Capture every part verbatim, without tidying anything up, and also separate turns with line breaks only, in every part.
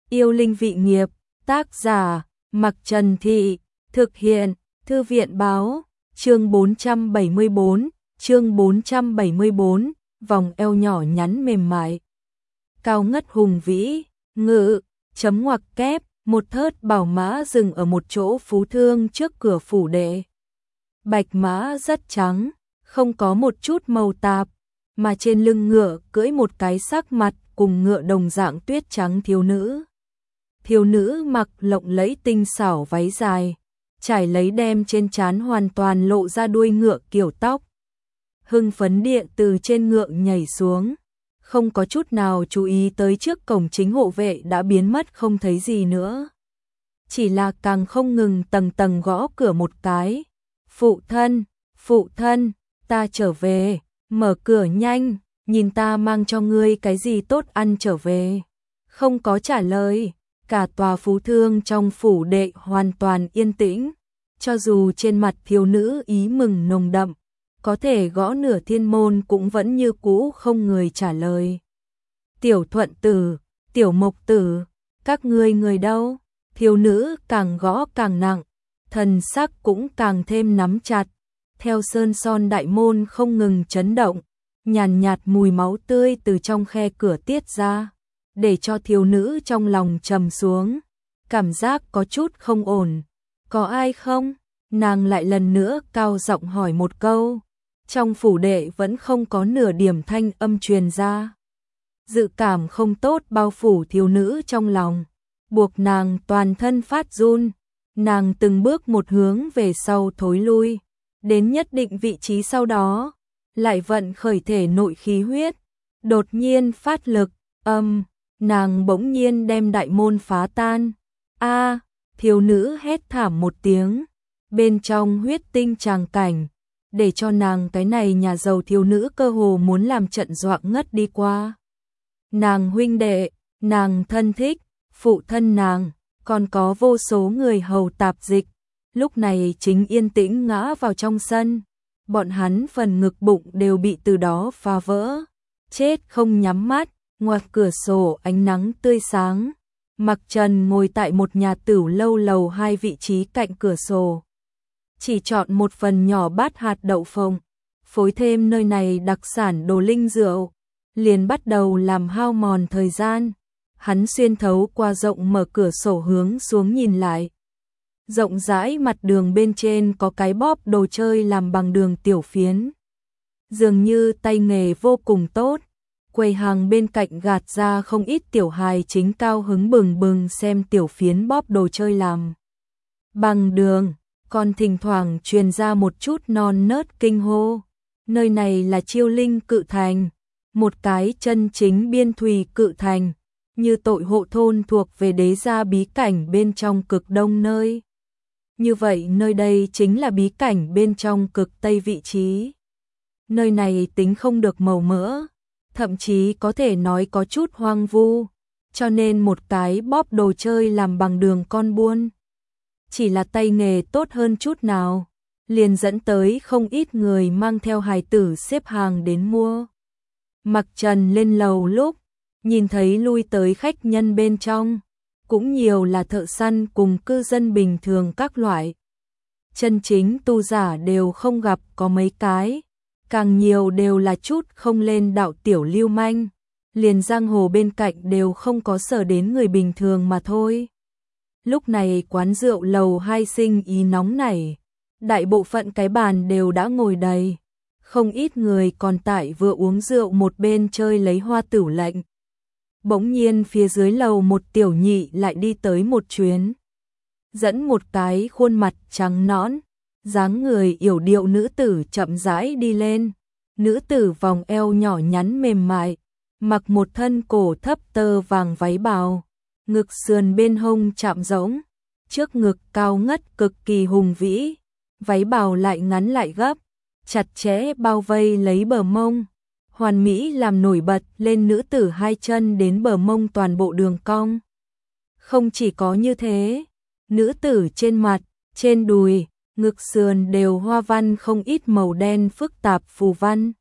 Yêu linh vị nghiệp, tác giả, Mặc Trần Thị, thực hiện, Thư viện báo, chương bốn trăm bảy mươi bốn, chương bốn trăm bảy mươi bốn, vòng eo nhỏ nhắn mềm mại. Cao ngất hùng vĩ, ngự, chấm ngoặc kép, một thớt bảo mã dừng ở một chỗ phú thương trước cửa phủ đệ. Bạch mã rất trắng, không có một chút màu tạp, mà trên lưng ngựa cưỡi một cái sắc mặt cùng ngựa đồng dạng tuyết trắng thiếu nữ. Thiếu nữ mặc lộng lẫy tinh xảo váy dài, trải lấy đem trên trán hoàn toàn lộ ra đuôi ngựa kiểu tóc. Hưng phấn địa từ trên ngựa nhảy xuống, không có chút nào chú ý tới trước cổng chính hộ vệ đã biến mất không thấy gì nữa. Chỉ là càng không ngừng tầng tầng gõ cửa một cái. Phụ thân, phụ thân, ta trở về, mở cửa nhanh, nhìn ta mang cho ngươi cái gì tốt ăn trở về. Không có trả lời, cả tòa phú thương trong phủ đệ hoàn toàn yên tĩnh, cho dù trên mặt thiếu nữ ý mừng nồng đậm, có thể gõ nửa thiên môn cũng vẫn như cũ không người trả lời. Tiểu Thuận Tử, Tiểu Mộc Tử, các ngươi người đâu? Thiếu nữ càng gõ càng nặng, thần sắc cũng càng thêm nắm chặt, theo sơn son đại môn không ngừng chấn động, nhàn nhạt mùi máu tươi từ trong khe cửa tiết ra, để cho thiếu nữ trong lòng trầm xuống, cảm giác có chút không ổn. Có ai không? Nàng lại lần nữa cao giọng hỏi một câu. Trong phủ đệ vẫn không có nửa điểm thanh âm truyền ra. Dự cảm không tốt bao phủ thiếu nữ trong lòng, buộc nàng toàn thân phát run. Nàng từng bước một hướng về sau thối lui, đến nhất định vị trí sau đó, lại vận khởi thể nội khí huyết, đột nhiên phát lực, âm, nàng bỗng nhiên đem đại môn phá tan. A, thiếu nữ hét thảm một tiếng, bên trong huyết tinh tràng cảnh, để cho nàng cái này nhà giàu thiếu nữ cơ hồ muốn làm trận doạng ngất đi qua. Nàng huynh đệ, nàng thân thích, phụ thân nàng, còn có vô số người hầu tạp dịch, lúc này chính yên tĩnh ngã vào trong sân, bọn hắn phần ngực bụng đều bị từ đó phá vỡ, chết không nhắm mắt. Ngoài cửa sổ ánh nắng tươi sáng, Mặc Trần ngồi tại một nhà tửu lâu lầu hai vị trí cạnh cửa sổ, chỉ chọn một phần nhỏ bát hạt đậu phộng, phối thêm nơi này đặc sản đồ linh rượu, liền bắt đầu làm hao mòn thời gian. Hắn xuyên thấu qua rộng mở cửa sổ hướng xuống nhìn lại. Rộng rãi mặt đường bên trên có cái bóp đồ chơi làm bằng đường tiểu phiến. Dường như tay nghề vô cùng tốt. Quầy hàng bên cạnh gạt ra không ít tiểu hài chính cao hứng bừng bừng xem tiểu phiến bóp đồ chơi làm bằng đường, còn thỉnh thoảng truyền ra một chút non nớt kinh hô. Nơi này là Chiêu Linh Cự Thành, một cái chân chính biên thùy cự thành, như tội hộ thôn thuộc về đế gia bí cảnh bên trong cực đông nơi. Như vậy nơi đây chính là bí cảnh bên trong cực tây vị trí. Nơi này tính không được màu mỡ, thậm chí có thể nói có chút hoang vu, cho nên một cái bóp đồ chơi làm bằng đường con buôn. Chỉ là tay nghề tốt hơn chút nào, liền dẫn tới không ít người mang theo hài tử xếp hàng đến mua. Mặc Trần lên lầu lúc, nhìn thấy lui tới khách nhân bên trong, cũng nhiều là thợ săn cùng cư dân bình thường các loại. Chân chính tu giả đều không gặp có mấy cái, càng nhiều đều là chút không lên đạo tiểu lưu manh, liền giang hồ bên cạnh đều không có sở đến người bình thường mà thôi. Lúc này quán rượu lầu hai sinh ý nóng nảy, đại bộ phận cái bàn đều đã ngồi đầy, không ít người còn tại vừa uống rượu một bên chơi lấy hoa tửu lệnh. Bỗng nhiên phía dưới lầu một tiểu nhị lại đi tới một chuyến, dẫn một cái khuôn mặt trắng nõn, dáng người yểu điệu nữ tử chậm rãi đi lên. Nữ tử vòng eo nhỏ nhắn mềm mại, mặc một thân cổ thấp tơ vàng váy bào, ngực sườn bên hông chạm rỗng, trước ngực cao ngất cực kỳ hùng vĩ, váy bào lại ngắn lại gấp, chặt chẽ bao vây lấy bờ mông, hoàn mỹ làm nổi bật lên nữ tử hai chân đến bờ mông toàn bộ đường cong. Không chỉ có như thế, nữ tử trên mặt, trên đùi, ngực sườn đều hoa văn không ít màu đen phức tạp phù văn,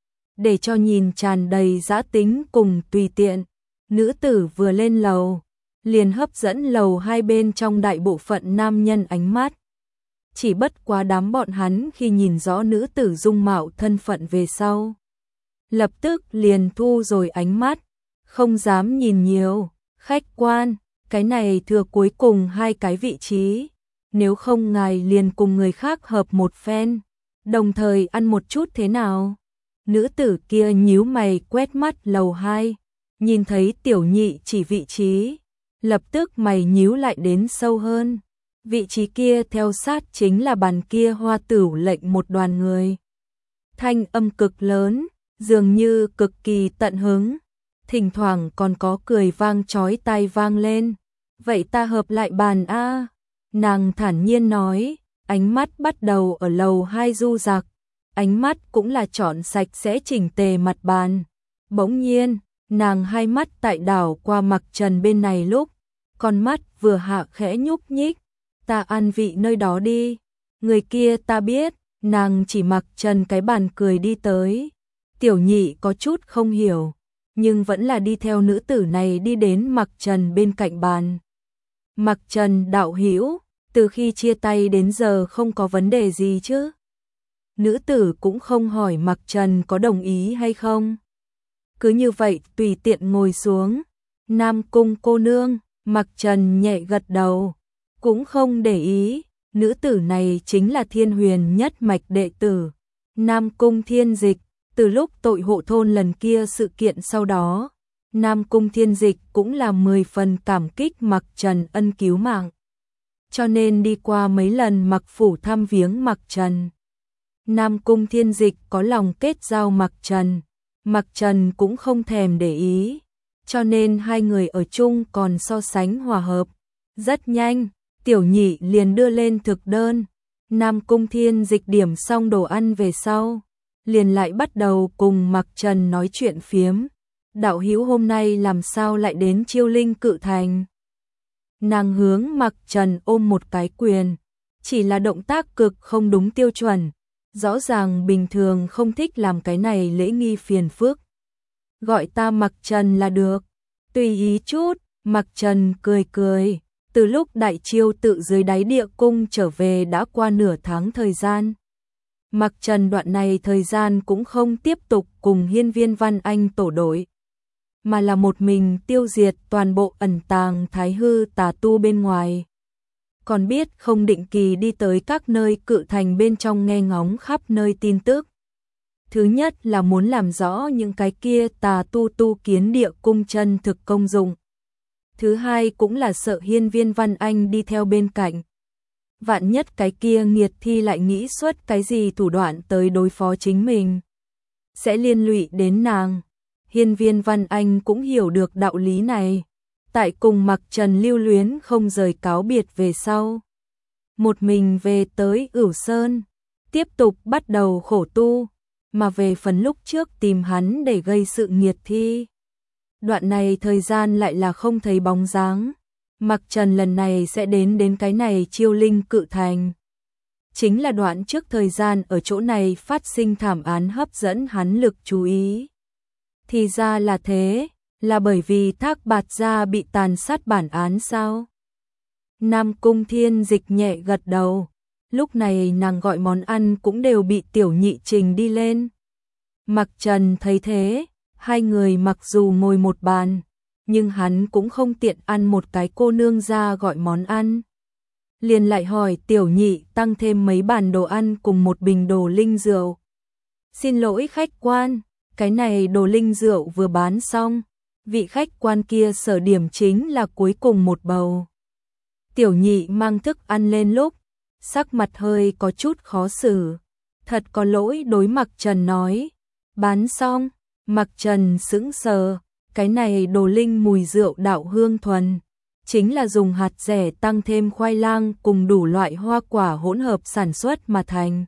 để cho nhìn tràn đầy dã tính cùng tùy tiện. Nữ tử vừa lên lầu, liền hấp dẫn lầu hai bên trong đại bộ phận nam nhân ánh mắt. Chỉ bất quá đám bọn hắn khi nhìn rõ nữ tử dung mạo thân phận về sau, lập tức liền thu rồi ánh mắt, không dám nhìn nhiều. Khách quan, cái này thừa cuối cùng hai cái vị trí, nếu không ngài liền cùng người khác hợp một phen, đồng thời ăn một chút thế nào? Nữ tử kia nhíu mày quét mắt lầu hai, nhìn thấy tiểu nhị chỉ vị trí, lập tức mày nhíu lại đến sâu hơn. Vị trí kia theo sát chính là bàn kia Hoa Tửu lệnh một đoàn người. Thanh âm cực lớn, dường như cực kỳ tận hứng, thỉnh thoảng còn có cười vang chói tai vang lên. Vậy ta hợp lại bàn a. Nàng thản nhiên nói, ánh mắt bắt đầu ở lầu hai du dặc, ánh mắt cũng là chọn sạch sẽ chỉnh tề mặt bàn. Bỗng nhiên, nàng hai mắt tại đảo qua Mặc Trần bên này lúc, con mắt vừa hạ khẽ nhúc nhích, ta an vị nơi đó đi, người kia ta biết. Nàng chỉ Mặc Trần cái bàn cười đi tới. Tiểu nhị có chút không hiểu, nhưng vẫn là đi theo nữ tử này đi đến Mặc Trần bên cạnh bàn. Mặc Trần đạo hữu, từ khi chia tay đến giờ không có vấn đề gì chứ? Nữ tử cũng không hỏi Mặc Trần có đồng ý hay không. Cứ như vậy tùy tiện ngồi xuống. Nam Cung cô nương, Mặc Trần nhẹ gật đầu, cũng không để ý. Nữ tử này chính là Thiên Huyền nhất mạch đệ tử Nam Cung Thiên Dịch. Từ lúc tội hộ thôn lần kia sự kiện sau đó, Nam Cung Thiên Dịch cũng là mười phần cảm kích Mặc Trần ân cứu mạng, cho nên đi qua mấy lần Mặc phủ thăm viếng Mặc Trần. Nam Cung Thiên Dịch có lòng kết giao Mặc Trần, Mặc Trần cũng không thèm để ý, cho nên hai người ở chung còn so sánh hòa hợp. Rất nhanh, tiểu nhị liền đưa lên thực đơn. Nam Cung Thiên Dịch điểm xong đồ ăn về sau, liền lại bắt đầu cùng Mặc Trần nói chuyện phiếm. Đạo hữu hôm nay làm sao lại đến Chiêu Linh Cự Thành? Nàng hướng Mặc Trần ôm một cái quyền, chỉ là động tác cực không đúng tiêu chuẩn, rõ ràng bình thường không thích làm cái này lễ nghi phiền phức. Gọi ta Mặc Trần là được, tùy ý chút. Mặc Trần cười cười, từ lúc Đại Chiêu tự dưới đáy địa cung trở về đã qua nửa tháng thời gian. Mặc Trần đoạn này thời gian cũng không tiếp tục cùng Hiên Viên Văn Anh tổ đội, mà là một mình tiêu diệt toàn bộ ẩn tàng thái hư tà tu bên ngoài. Còn biết không định kỳ đi tới các nơi Cự Thành bên trong nghe ngóng khắp nơi tin tức. Thứ nhất là muốn làm rõ những cái kia tà tu tu kiến địa cung chân thực công dụng. Thứ hai cũng là sợ Hiên Viên Văn Anh đi theo bên cạnh, vạn nhất cái kia nghiệt thi lại nghĩ xuất cái gì thủ đoạn tới đối phó chính mình, sẽ liên lụy đến nàng. Hiên Viên Văn Anh cũng hiểu được đạo lý này, tại cùng Mặc Trần lưu luyến không rời cáo biệt về sau, một mình về tới Ửu Sơn, tiếp tục bắt đầu khổ tu, mà về phần lúc trước tìm hắn để gây sự nghiệt thi, đoạn này thời gian lại là không thấy bóng dáng. Mặc Trần lần này sẽ đến đến cái này Chiêu Linh Cự Thành, chính là đoạn trước thời gian ở chỗ này phát sinh thảm án hấp dẫn hắn lực chú ý. Thì ra là thế, là bởi vì Thác Bạt gia bị tàn sát bản án sao? Nam Cung Thiên Dịch nhẹ gật đầu, lúc này nàng gọi món ăn cũng đều bị tiểu nhị trình đi lên. Mặc Trần thấy thế, hai người mặc dù ngồi một bàn, nhưng hắn cũng không tiện ăn một cái cô nương ra gọi món ăn. Liền lại hỏi tiểu nhị tăng thêm mấy bàn đồ ăn cùng một bình đồ linh rượu. Xin lỗi khách quan, cái này đồ linh rượu vừa bán xong, vị khách quan kia sở điểm chính là cuối cùng một bầu. Tiểu nhị mang thức ăn lên lúc, sắc mặt hơi có chút khó xử. Thật có lỗi đối Mặc Trần nói. Bán xong, Mặc Trần sững sờ. Cái này đồ linh mùi rượu đạo hương thuần, chính là dùng hạt rẻ tăng thêm khoai lang cùng đủ loại hoa quả hỗn hợp sản xuất mà thành.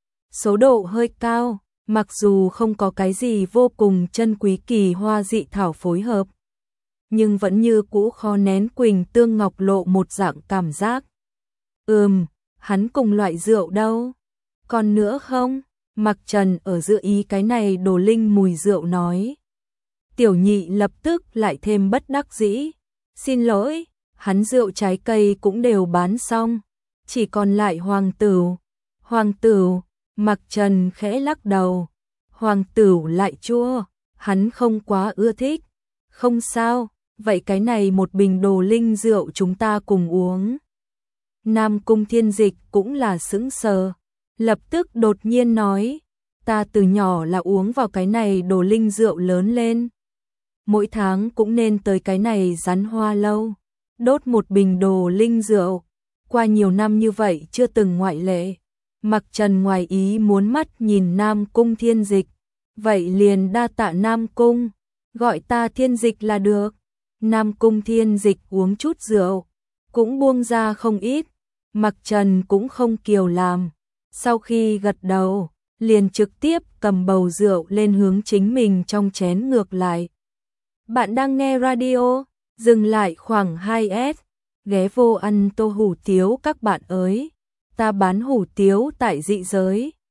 Số độ hơi cao, mặc dù không có cái gì vô cùng chân quý kỳ hoa dị thảo phối hợp, nhưng vẫn như cũ khó nén Quỳnh Tương Ngọc Lộ một dạng cảm giác. Ừm, hắn cùng loại rượu đâu? Còn nữa không? Mặc Trần ở giữa ý cái này đồ linh mùi rượu nói. Tiểu nhị lập tức lại thêm bất đắc dĩ. Xin lỗi, hắn rượu trái cây cũng đều bán xong, chỉ còn lại Hoàng Tửu. Hoàng Tửu, Mặc Trần khẽ lắc đầu. Hoàng Tửu lại chua, hắn không quá ưa thích. Không sao, vậy cái này một bình đồ linh rượu chúng ta cùng uống. Nam Cung Thiên Dịch cũng là sững sờ, lập tức đột nhiên nói, ta từ nhỏ là uống vào cái này đồ linh rượu lớn lên. Mỗi tháng cũng nên tới cái này Rắn Hoa Lâu, đốt một bình đồ linh rượu, qua nhiều năm như vậy chưa từng ngoại lệ. Mặc Trần ngoài ý muốn mắt nhìn Nam Cung Thiên Dịch, vậy liền đa tạ Nam Cung, gọi ta Thiên Dịch là được. Nam Cung Thiên Dịch uống chút rượu, cũng buông ra không ít, Mặc Trần cũng không kiều làm. Sau khi gật đầu, liền trực tiếp cầm bầu rượu lên hướng chính mình trong chén ngược lại. Bạn đang nghe radio, dừng lại khoảng hai S, ghé vô ăn tô hủ tiếu các bạn ơi. Ta bán hủ tiếu tại dị giới.